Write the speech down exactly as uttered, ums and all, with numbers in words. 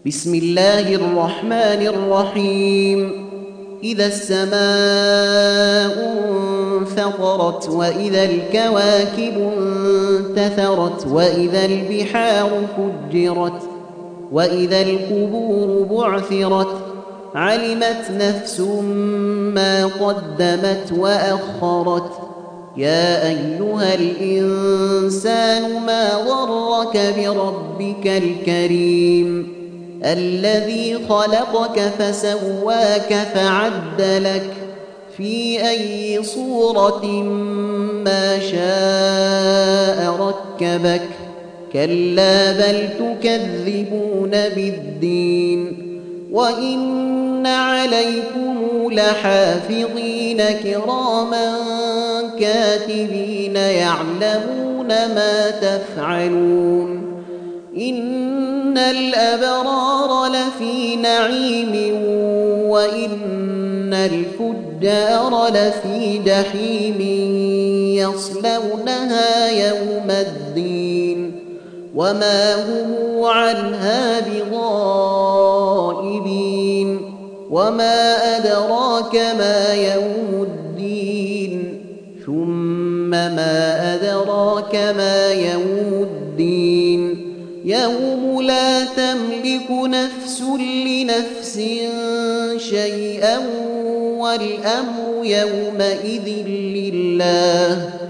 بسم الله الرحمن الرحيم. إذا السماء انفطرت وإذا الكواكب انتثرت وإذا البحار فجرت وإذا القبور بعثرت علمت نفس ما قدمت وأخرت. يا أيها الإنسان ما غرك بربك الكريم الذي خلقك فسواك فعدلك في أي صورة ما شاء ركبك. كلا بل تكذبون بالدين وإن عليكم لحافظين كراما كاتبين يعلمون ما تفعلون. إن الأبرار لفي نعيم وإن الفجار لفي جحيم يصلونها يوم الدين وما هم عنها بغائبين. وما أدراك ما يوم الدين ثم ما أدراك ما يوم الدين يوم لا تملك نفس لنفس شيئا والأمر يومئذ لله.